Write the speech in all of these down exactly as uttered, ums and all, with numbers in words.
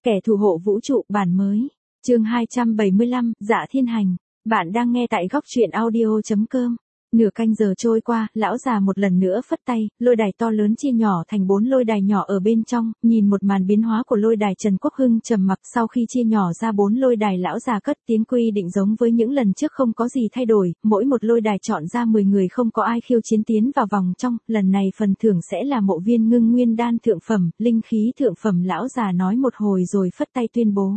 Kẻ thủ hộ vũ trụ bản mới. Chương hai trăm bảy mươi lăm, Dạ Thiên Hành. Bạn đang nghe tại góc truyện audio chấm com. Nửa canh giờ trôi qua, lão già một lần nữa phất tay, lôi đài to lớn chia nhỏ thành bốn lôi đài nhỏ ở bên trong, nhìn một màn biến hóa của lôi đài Trần Quốc Hưng trầm mặc. Sau khi chia nhỏ ra bốn lôi đài, lão già cất tiếng quy định giống với những lần trước không có gì thay đổi, mỗi một lôi đài chọn ra mười người không có ai khiêu chiến tiến vào vòng trong, lần này phần thưởng sẽ là mộ viên ngưng nguyên đan thượng phẩm, linh khí thượng phẩm. Lão già nói một hồi rồi phất tay tuyên bố.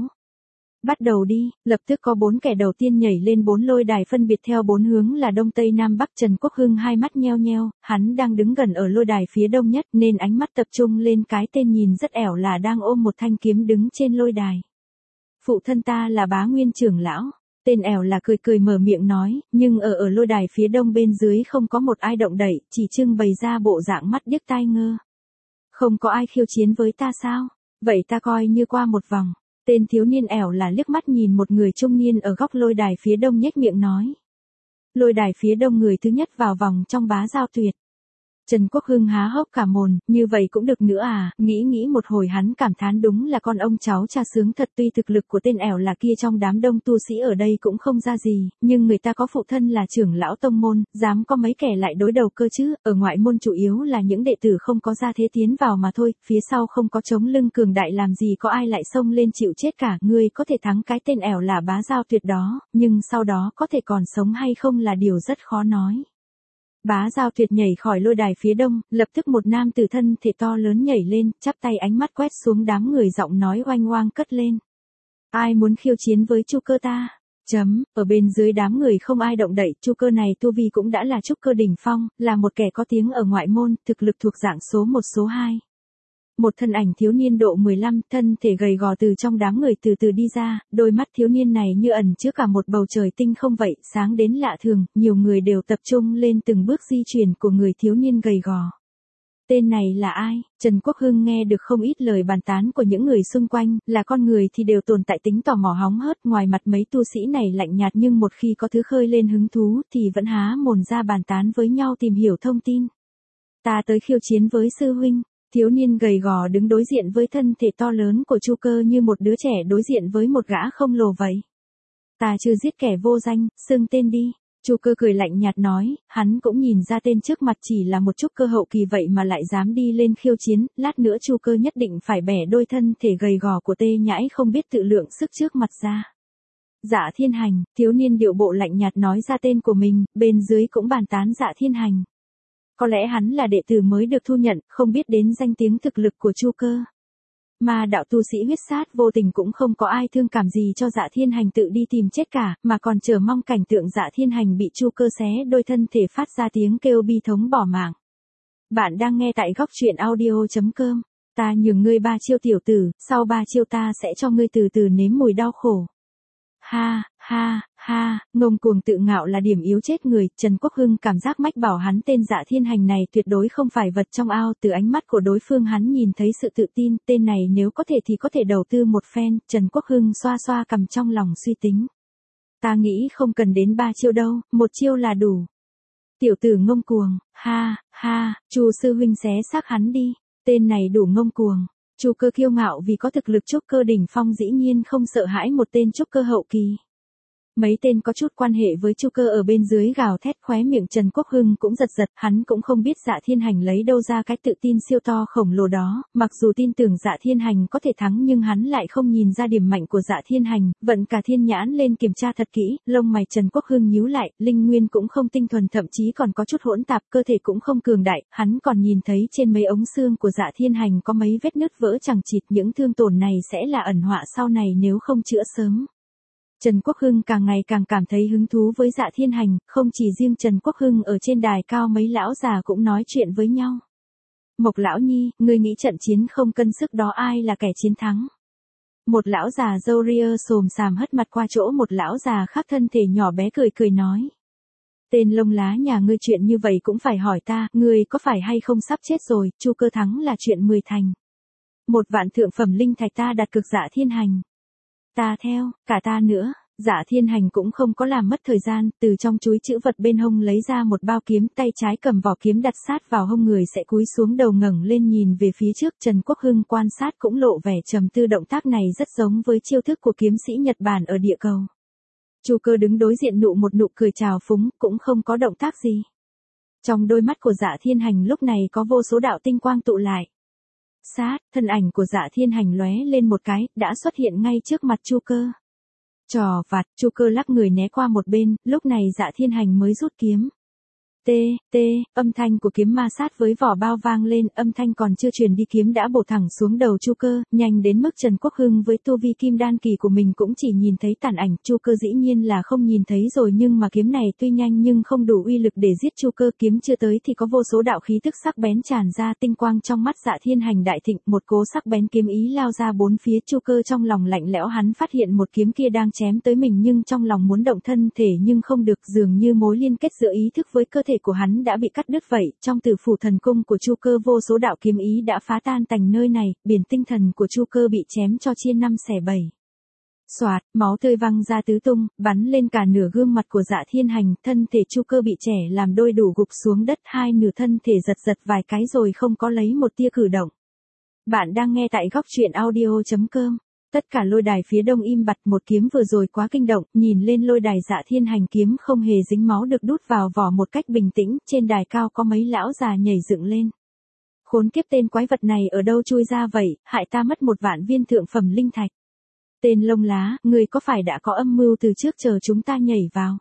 Bắt đầu đi, lập tức có bốn kẻ đầu tiên nhảy lên bốn lôi đài phân biệt theo bốn hướng là đông tây nam bắc. Trần Quốc Hưng hai mắt nheo nheo, hắn đang đứng gần ở lôi đài phía đông nhất nên ánh mắt tập trung lên cái tên nhìn rất ẻo là đang ôm một thanh kiếm đứng trên lôi đài. Phụ thân ta là Bá Nguyên trưởng lão. Tên ẻo là cười cười mở miệng nói, nhưng ở ở lôi đài phía đông bên dưới không có một ai động đậy, chỉ trưng bày ra bộ dạng mắt điếc tai ngơ. Không có ai khiêu chiến với ta sao? Vậy ta coi như qua một vòng. Tên thiếu niên ẻo là liếc mắt nhìn một người trung niên ở góc lôi đài phía đông nhếch miệng nói. Lôi đài phía đông người thứ nhất vào vòng trong Bá Giao Tuyệt. Trần Quốc Hưng há hốc cả mồm, như vậy cũng được nữa à, nghĩ nghĩ một hồi hắn cảm thán đúng là con ông cháu cha sướng thật. Tuy thực lực của tên ẻo là kia trong đám đông tu sĩ ở đây cũng không ra gì, nhưng người ta có phụ thân là trưởng lão tông môn, dám có mấy kẻ lại đối đầu cơ chứ, ở ngoại môn chủ yếu là những đệ tử không có gia thế tiến vào mà thôi, phía sau không có chống lưng cường đại làm gì có ai lại xông lên chịu chết cả. Ngươi có thể thắng cái tên ẻo là Bá Giao Tuyệt đó, nhưng sau đó có thể còn sống hay không là điều rất khó nói. Bá Giao Tuyệt nhảy khỏi lôi đài phía đông, lập tức một nam tử thân thể to lớn nhảy lên, chắp tay ánh mắt quét xuống đám người, giọng nói oanh oang cất lên. Ai muốn khiêu chiến với Chu Cơ ta? Chấm, ở bên dưới đám người không ai động đậy, Chu Cơ này tu vi cũng đã là trúc cơ đỉnh phong, là một kẻ có tiếng ở ngoại môn, thực lực thuộc dạng số một số hai. Một thân ảnh thiếu niên độ mười lăm, thân thể gầy gò từ trong đám người từ từ đi ra, đôi mắt thiếu niên này như ẩn chứa cả một bầu trời tinh không vậy, sáng đến lạ thường, nhiều người đều tập trung lên từng bước di chuyển của người thiếu niên gầy gò. Tên này là ai? Trần Quốc Hưng nghe được không ít lời bàn tán của những người xung quanh, là con người thì đều tồn tại tính tò mò hóng hớt, ngoài mặt mấy tu sĩ này lạnh nhạt nhưng một khi có thứ khơi lên hứng thú thì vẫn há mồm ra bàn tán với nhau tìm hiểu thông tin. Ta tới khiêu chiến với sư huynh. Thiếu niên gầy gò đứng đối diện với thân thể to lớn của Chu Cơ như một đứa trẻ đối diện với một gã không lồ vậy. Ta chưa giết kẻ vô danh, xưng tên đi. Chu Cơ cười lạnh nhạt nói, hắn cũng nhìn ra tên trước mặt chỉ là một trúc cơ hậu kỳ vậy mà lại dám đi lên khiêu chiến, lát nữa Chu Cơ nhất định phải bẻ đôi thân thể gầy gò của Tê Nhãi không biết tự lượng sức trước mặt ra. Dạ Thiên Hành, thiếu niên điệu bộ lạnh nhạt nói ra tên của mình, bên dưới cũng bàn tán Dạ Thiên Hành. Có lẽ hắn là đệ tử mới được thu nhận, không biết đến danh tiếng thực lực của Chu Cơ. Mà đạo tu sĩ huyết sát vô tình cũng không có ai thương cảm gì cho Dạ Thiên Hành tự đi tìm chết cả, mà còn chờ mong cảnh tượng Dạ Thiên Hành bị Chu Cơ xé đôi thân thể phát ra tiếng kêu bi thống bỏ mạng. Bạn đang nghe tại góc truyện audio chấm com. Ta nhường ngươi ba chiêu tiểu tử, sau ba chiêu ta sẽ cho ngươi từ từ nếm mùi đau khổ. Ha, ha, ha, ngông cuồng tự ngạo là điểm yếu chết người. Trần Quốc Hưng cảm giác mách bảo hắn tên Dạ Thiên Hành này tuyệt đối không phải vật trong ao, từ ánh mắt của đối phương hắn nhìn thấy sự tự tin, tên này nếu có thể thì có thể đầu tư một phen. Trần Quốc Hưng xoa xoa cằm trong lòng suy tính. Ta nghĩ không cần đến ba chiêu đâu, một chiêu là đủ. Tiểu tử ngông cuồng, ha, ha, Chu sư huynh xé xác hắn đi, tên này đủ ngông cuồng. Chu Cơ kiêu ngạo vì có thực lực trúc cơ đỉnh phong dĩ nhiên không sợ hãi một tên trúc cơ hậu kỳ. Mấy tên có chút quan hệ với Chu Cơ ở bên dưới gào thét, khóe miệng Trần Quốc Hưng cũng giật giật, hắn cũng không biết Dạ Thiên Hành lấy đâu ra cái tự tin siêu to khổng lồ đó, mặc dù tin tưởng Dạ Thiên Hành có thể thắng nhưng hắn lại không nhìn ra điểm mạnh của Dạ Thiên Hành, vận cả thiên nhãn lên kiểm tra thật kỹ, lông mày Trần Quốc Hưng nhíu lại, linh nguyên cũng không tinh thuần, thậm chí còn có chút hỗn tạp, cơ thể cũng không cường đại, hắn còn nhìn thấy trên mấy ống xương của Dạ Thiên Hành có mấy vết nứt vỡ chằng chịt, những thương tổn này sẽ là ẩn họa sau này nếu không chữa sớm. Trần Quốc Hưng càng ngày càng cảm thấy hứng thú với Dạ Thiên Hành, không chỉ riêng Trần Quốc Hưng, ở trên đài cao mấy lão già cũng nói chuyện với nhau. Mộc lão nhi, ngươi nghĩ trận chiến không cân sức đó ai là kẻ chiến thắng? Một lão già râu ria xồm xàm hất mặt qua chỗ một lão già khác thân thể nhỏ bé cười cười nói. Tên lông lá nhà ngươi chuyện như vậy cũng phải hỏi ta, ngươi có phải hay không sắp chết rồi, Chu Cơ thắng là chuyện mười thành. Một vạn thượng phẩm linh thạch ta đặt cược Dạ Thiên Hành. Ta theo, cả ta nữa. Dạ Thiên Hành cũng không có làm mất thời gian, từ trong túi trữ vật bên hông lấy ra một bao kiếm, tay trái cầm vỏ kiếm đặt sát vào hông, người sẽ cúi xuống đầu ngẩng lên nhìn về phía trước. Trần Quốc Hưng quan sát cũng lộ vẻ trầm tư, động tác này rất giống với chiêu thức của kiếm sĩ Nhật Bản ở địa cầu. Chu Cơ đứng đối diện nụ một nụ cười trào phúng, cũng không có động tác gì. Trong đôi mắt của Dạ Thiên Hành lúc này có vô số đạo tinh quang tụ lại. Sát, thân ảnh của Dạ Thiên Hành lóe lên một cái, đã xuất hiện ngay trước mặt Chu Cơ. Trò vặt, Chu Cơ lắc người né qua một bên, lúc này Dạ Thiên Hành mới rút kiếm. Tê, tê, âm thanh của kiếm ma sát với vỏ bao vang lên, âm thanh còn chưa truyền đi kiếm đã bổ thẳng xuống đầu Chu Cơ, nhanh đến mức Trần Quốc Hưng với tu vi kim đan kỳ của mình cũng chỉ nhìn thấy tàn ảnh. Chu Cơ dĩ nhiên là không nhìn thấy rồi, nhưng mà kiếm này tuy nhanh nhưng không đủ uy lực để giết Chu Cơ. Kiếm chưa tới thì có vô số đạo khí tức sắc bén tràn ra, tinh quang trong mắt Dạ Thiên Hành đại thịnh, một cỗ sắc bén kiếm ý lao ra bốn phía. Chu Cơ trong lòng lạnh lẽo, hắn phát hiện một kiếm kia đang chém tới mình nhưng trong lòng muốn động thân thể nhưng không được, dường như mối liên kết giữa ý thức với cơ thể của hắn đã bị cắt đứt vậy. Trong tử phủ thần cung của Chu Cơ vô số đạo kiếm ý đã phá tan tành nơi này, biển tinh thần của Chu Cơ bị chém cho chia năm xẻ bảy. Soạt, máu tươi văng ra tứ tung, bắn lên cả nửa gương mặt của Dạ Thiên Hành, thân thể Chu Cơ bị trẻ làm đôi đủ gục xuống đất, hai nửa thân thể giật giật vài cái rồi không có lấy một tia cử động. Bạn đang nghe tại góc truyện audio chấm com. Tất cả lôi đài phía đông im bặt, một kiếm vừa rồi quá kinh động, nhìn lên lôi đài Dạ Thiên Hành kiếm không hề dính máu được đút vào vỏ một cách bình tĩnh, trên đài cao có mấy lão già nhảy dựng lên. Khốn kiếp, tên quái vật này ở đâu chui ra vậy, hại ta mất một vạn viên thượng phẩm linh thạch. Tên lông lá, người có phải đã có âm mưu từ trước chờ chúng ta nhảy vào?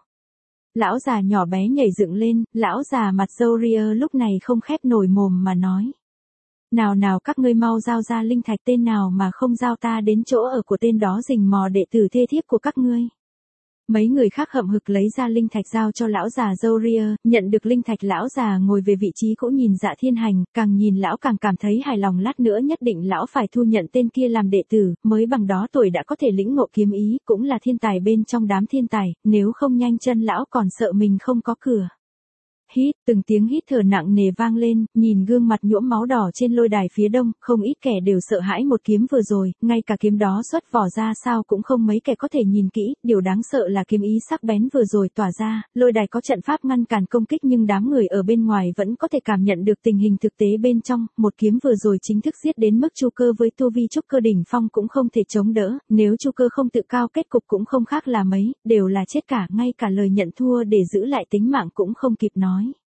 Lão già nhỏ bé nhảy dựng lên, lão già mặt râu ria lúc này không khép nổi mồm mà nói. Nào nào các ngươi mau giao ra linh thạch, tên nào mà không giao ta đến chỗ ở của tên đó rình mò đệ tử thê thiếp của các ngươi. Mấy người khác hậm hực lấy ra linh thạch giao cho lão già râu ria, nhận được linh thạch lão già ngồi về vị trí cũ nhìn Dạ Thiên Hành, càng nhìn lão càng cảm thấy hài lòng, lát nữa nhất định lão phải thu nhận tên kia làm đệ tử, mới bằng đó tuổi đã có thể lĩnh ngộ kiếm ý, cũng là thiên tài bên trong đám thiên tài, nếu không nhanh chân lão còn sợ mình không có cửa. Hít, từng tiếng hít thở nặng nề vang lên, nhìn gương mặt nhuộm máu đỏ trên lôi đài phía đông, không ít kẻ đều sợ hãi một kiếm vừa rồi, ngay cả kiếm đó xuất vỏ ra sao cũng không mấy kẻ có thể nhìn kỹ, điều đáng sợ là kiếm ý sắc bén vừa rồi tỏa ra, lôi đài có trận pháp ngăn cản công kích nhưng đám người ở bên ngoài vẫn có thể cảm nhận được tình hình thực tế bên trong, một kiếm vừa rồi chính thức giết đến mức Chu Cơ với tu vi trúc cơ đỉnh phong cũng không thể chống đỡ, nếu Chu Cơ không tự cao kết cục cũng không khác là mấy, đều là chết cả, ngay cả lời nhận thua để giữ lại tính mạng cũng không kịp nói.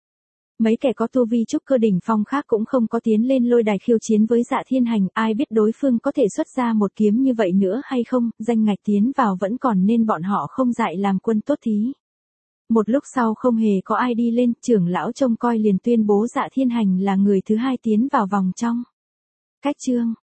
Mấy kẻ có tu vi trúc cơ đỉnh phong khác cũng không có tiến lên lôi đài khiêu chiến với Dạ Thiên Hành, ai biết đối phương có thể xuất ra một kiếm như vậy nữa hay không, danh ngạch tiến vào vẫn còn nên bọn họ không dại làm quân tốt thí. Một lúc sau không hề có ai đi lên, trưởng lão trông coi liền tuyên bố Dạ Thiên Hành là người thứ hai tiến vào vòng trong. Cách chương